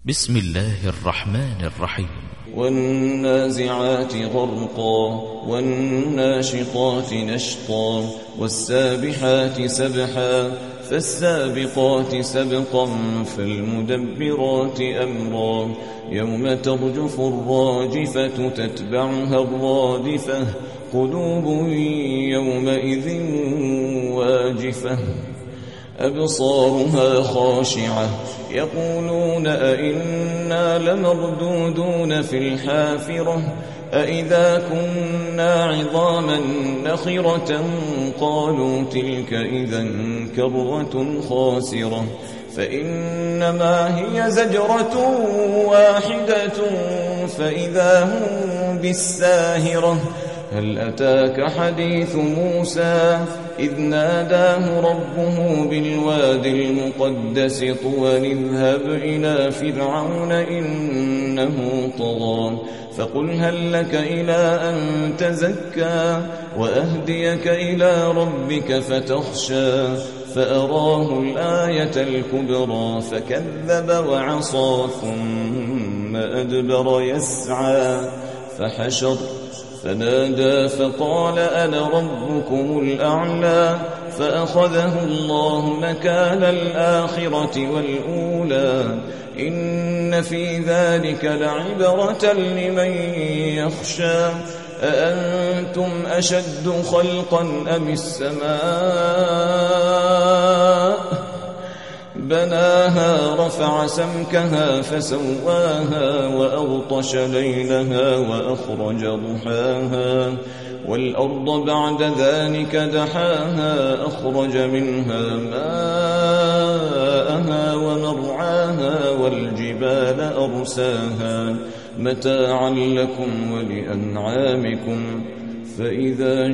بسم الله الرحمن الرحيم. والنازعات غرقا والناشطات نشطا والسابحات سبحا فالسابقات سبقا فالمدبرات أمرا يوم ترجف الراجفة تتبعها الرادفة قلوب يومئذ واجفة أبصارها خاشعة يقولون أئنا لمردودون في الحافرة أئذا كنا عظاما نخرة قالوا تلك إذا كرة خاسرة فإنما هي زجرة واحدة فإذا هم بالساهرة هل أتاك حديث موسى إذ ناداه ربه بالواد المقدس طوى اذهب إلى فرعون إنه طغى فقل هل لك إلى أن تزكى وأهديك إلى ربك فتخشى فأراه الآية الكبرى فكذب وعصى ثم أدبر يسعى فحشر فنادى فقال أنا ربكم الأعلى فأخذه الله نكال الآخرة والأولى إن في ذلك لعبرة لمن يخشى أأنتم أشد خلقا أم السماء بناها رفع سمكها فسواها وأغطش ليلها وأخرج ضحاها والأرض بعد ذلك دحاها أخرج منها ماءها ومرعاها والجبال أرساها متاعا لكم ولأنعامكم فإذا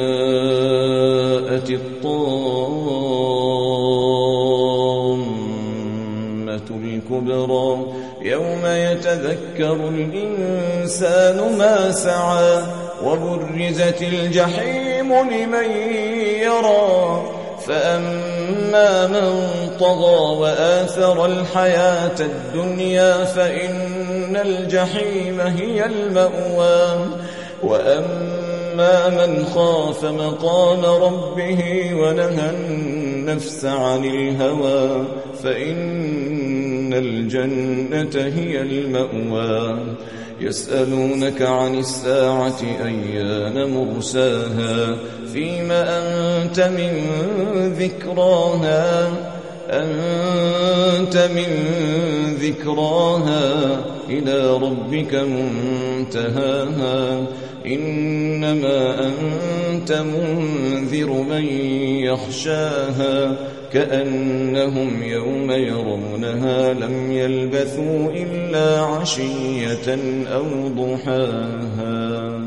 جاءت الكبرى يوم يتذكر الإنسان ما سعى وبرزت الجحيم لمن يرى فأما من طغى وآثر الحياة الدنيا فإن الجحيم هي المأوى وأما من خاف مقام ربه ونهى النفس عن الهوى فإن الجنة هي المأوى يسألونك عن الساعة أيان مرساها فيما أنت من ذكراها إلى ربك منتهاها إنما أنت منذر من يخشاها كأنهم يوم يرونها لم يلبثوا إلا عشية أو ضحاها.